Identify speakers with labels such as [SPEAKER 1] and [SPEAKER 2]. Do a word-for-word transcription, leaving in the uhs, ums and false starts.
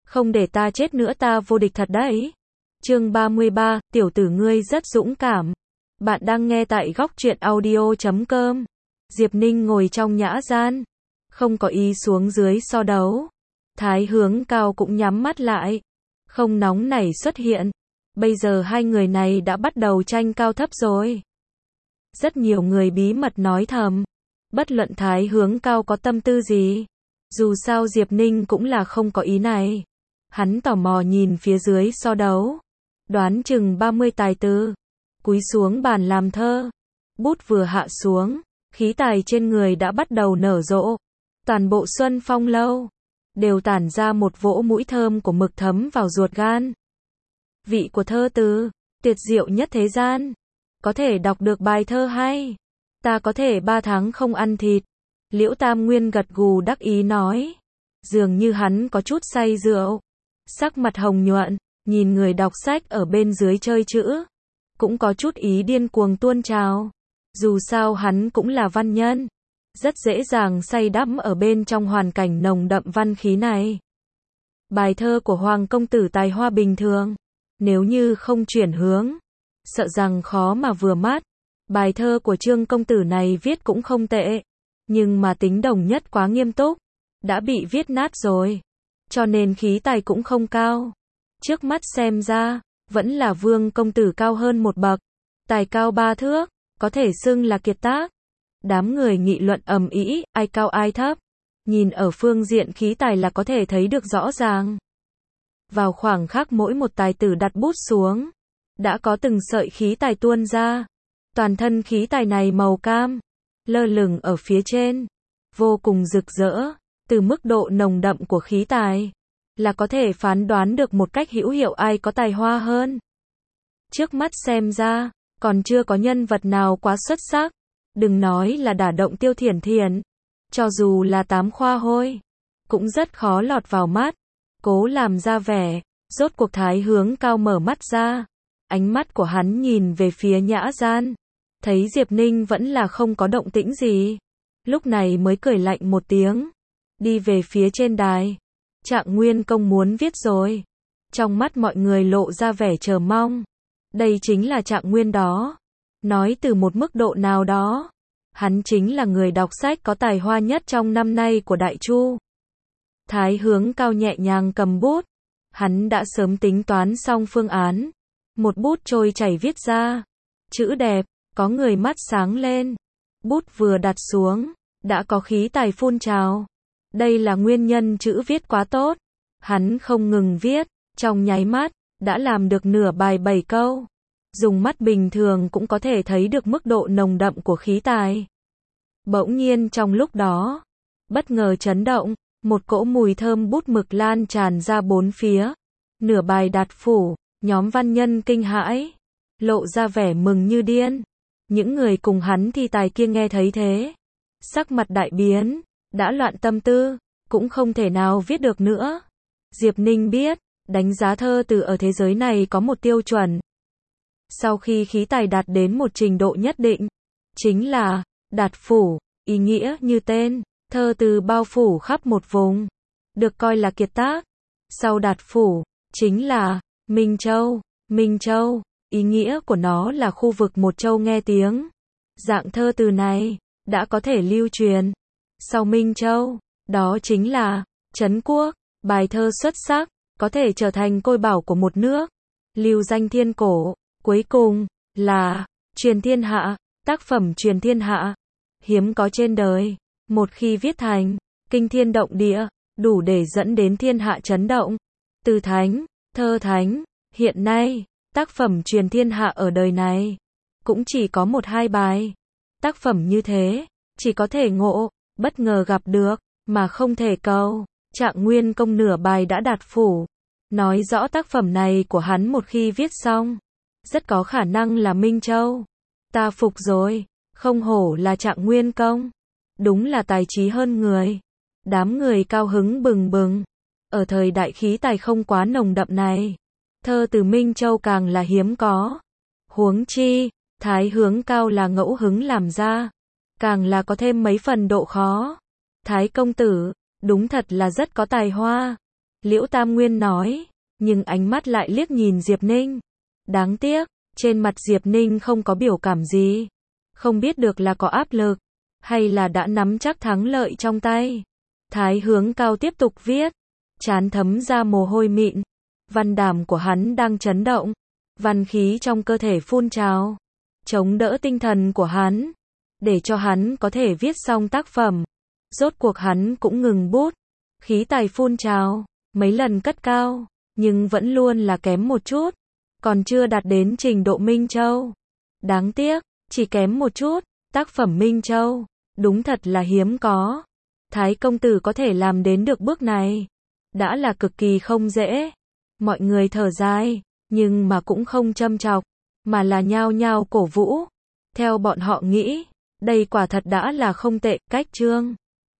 [SPEAKER 1] Không để ta chết nữa ta vô địch thật đấy. Chương ba mươi ba, tiểu tử ngươi rất dũng cảm. Bạn đang nghe tại góc truyện audio chấm com. Diệp Ninh ngồi trong nhã gian, không có ý xuống dưới so đấu. Thái Hướng Cao cũng nhắm mắt lại, không nóng nảy xuất hiện. Bây giờ hai người này đã bắt đầu tranh cao thấp rồi. Rất nhiều người bí mật nói thầm, bất luận Thái Hướng Cao có tâm tư gì, dù sao Diệp Ninh cũng là không có ý này. Hắn tò mò nhìn phía dưới so đấu, đoán chừng ba mươi tài tư, cúi xuống bàn làm thơ. Bút vừa hạ xuống, khí tài trên người đã bắt đầu nở rộ. Toàn bộ Xuân Phong lâu đều tản ra một vỗ mũi thơm của mực thấm vào ruột gan. Vị của thơ từ, tuyệt diệu nhất thế gian. Có thể đọc được bài thơ hay, ta có thể ba tháng không ăn thịt. Liễu Tam Nguyên gật gù đắc ý nói. Dường như hắn có chút say rượu, sắc mặt hồng nhuận, nhìn người đọc sách ở bên dưới chơi chữ, cũng có chút ý điên cuồng tuôn trào. Dù sao hắn cũng là văn nhân, rất dễ dàng say đắm ở bên trong hoàn cảnh nồng đậm văn khí này. Bài thơ của Hoàng công tử tài hoa bình thường, nếu như không chuyển hướng, sợ rằng khó mà vừa mắt. Bài thơ của Trương công tử này viết cũng không tệ, nhưng mà tính đồng nhất quá nghiêm túc, đã bị viết nát rồi, cho nên khí tài cũng không cao. Trước mắt xem ra, vẫn là Vương công tử cao hơn một bậc, tài cao ba thước, có thể xưng là kiệt tác. Đám người nghị luận ầm ĩ, ai cao ai thấp, nhìn ở phương diện khí tài là có thể thấy được rõ ràng. Vào khoảng khắc mỗi một tài tử đặt bút xuống, đã có từng sợi khí tài tuôn ra. Toàn thân khí tài này màu cam, lơ lửng ở phía trên, vô cùng rực rỡ. Từ mức độ nồng đậm của khí tài, là có thể phán đoán được một cách hữu hiệu ai có tài hoa hơn. Trước mắt xem ra, còn chưa có nhân vật nào quá xuất sắc. Đừng nói là đả động Tiêu Thiển Thiển, cho dù là Tám Khoa Hôi, cũng rất khó lọt vào mắt. Cố làm ra vẻ, rốt cuộc Thái Hướng Cao mở mắt ra. Ánh mắt của hắn nhìn về phía nhã gian, thấy Diệp Ninh vẫn là không có động tĩnh gì. Lúc này mới cười lạnh một tiếng, đi về phía trên đài. Trạng Nguyên công muốn viết rồi. Trong mắt mọi người lộ ra vẻ chờ mong. Đây chính là Trạng Nguyên đó. Nói từ một mức độ nào đó, hắn chính là người đọc sách có tài hoa nhất trong năm nay của Đại Chu. Thái Hướng Cao nhẹ nhàng cầm bút, hắn đã sớm tính toán xong phương án. Một bút trôi chảy viết ra, chữ đẹp, có người mắt sáng lên. Bút vừa đặt xuống, đã có khí tài phun trào. Đây là nguyên nhân chữ viết quá tốt. Hắn không ngừng viết, trong nháy mắt, đã làm được nửa bài bảy câu. Dùng mắt bình thường cũng có thể thấy được mức độ nồng đậm của khí tài. Bỗng nhiên trong lúc đó, bất ngờ chấn động, một cỗ mùi thơm bút mực lan tràn ra bốn phía. Nửa bài đạt phủ, nhóm văn nhân kinh hãi, lộ ra vẻ mừng như điên. Những người cùng hắn thi tài kia nghe thấy thế, sắc mặt đại biến, đã loạn tâm tư, cũng không thể nào viết được nữa. Diệp Ninh biết, đánh giá thơ từ ở thế giới này có một tiêu chuẩn. Sau khi khí tài đạt đến một trình độ nhất định, chính là đạt phủ, ý nghĩa như tên, thơ từ bao phủ khắp một vùng, được coi là kiệt tác. Sau đạt phủ, chính là Minh Châu. Minh Châu, ý nghĩa của nó là khu vực một châu nghe tiếng. Dạng thơ từ này đã có thể lưu truyền. Sau Minh Châu, đó chính là Trấn Quốc. Bài thơ xuất sắc, có thể trở thành côi bảo của một nước, lưu danh thiên cổ. Cuối cùng là truyền thiên hạ. Tác phẩm truyền thiên hạ, hiếm có trên đời. Một khi viết thành, kinh thiên động địa, đủ để dẫn đến thiên hạ chấn động. Từ thánh, thơ thánh, hiện nay, tác phẩm truyền thiên hạ ở đời này, cũng chỉ có một hai bài. Tác phẩm như thế, chỉ có thể ngộ, bất ngờ gặp được, mà không thể cầu. Trạng Nguyên công nửa bài đã đạt phủ, nói rõ tác phẩm này của hắn một khi viết xong, rất có khả năng là Minh Châu. Ta phục rồi, không hổ là Trạng Nguyên công, đúng là tài trí hơn người. Đám người cao hứng bừng bừng. Ở thời đại khí tài không quá nồng đậm này, thơ từ Minh Châu càng là hiếm có. Huống chi, Thái Hướng Cao là ngẫu hứng làm ra, càng là có thêm mấy phần độ khó. Thái công tử, đúng thật là rất có tài hoa. Liễu Tam Nguyên nói, nhưng ánh mắt lại liếc nhìn Diệp Ninh. Đáng tiếc, trên mặt Diệp Ninh không có biểu cảm gì. Không biết được là có áp lực, hay là đã nắm chắc thắng lợi trong tay. Thái Hướng Cao tiếp tục viết, trán thấm ra mồ hôi mịn. Văn đàm của hắn đang chấn động, văn khí trong cơ thể phun trào, chống đỡ tinh thần của hắn, để cho hắn có thể viết xong tác phẩm. Rốt cuộc hắn cũng ngừng bút, khí tài phun trào, mấy lần cất cao, nhưng vẫn luôn là kém một chút, còn chưa đạt đến trình độ Minh Châu. Đáng tiếc, chỉ kém một chút, tác phẩm Minh Châu, đúng thật là hiếm có. Thái công tử có thể làm đến được bước này, đã là cực kỳ không dễ. Mọi người thở dài, nhưng mà cũng không châm chọc, mà là nhao nhao cổ vũ. Theo bọn họ nghĩ, đây quả thật đã là không tệ. Cách chương